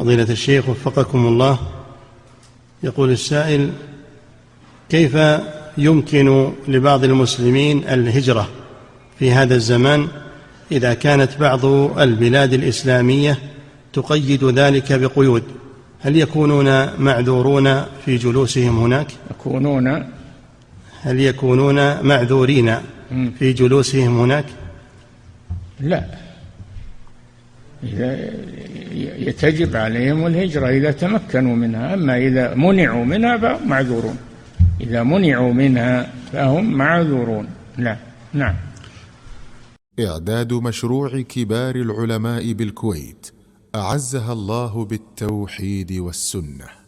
فضيلة الشيخ وفقكم الله، يقول السائل: كيف يمكن لبعض المسلمين الهجرة في هذا الزمان إذا كانت بعض البلاد الإسلامية تقيد ذلك بقيود؟ هل يكونون معذورون في جلوسهم هناك؟ هل يكونون معذورين في جلوسهم هناك؟ لا، يتجب عليهم الهجرة إذا تمكنوا منها، أما إذا منعوا منها فهم معذورون. إذا منعوا منها فهم معذورون. لا. نعم. إعداد مشروع كبار العلماء بالكويت أعزها الله بالتوحيد والسنة.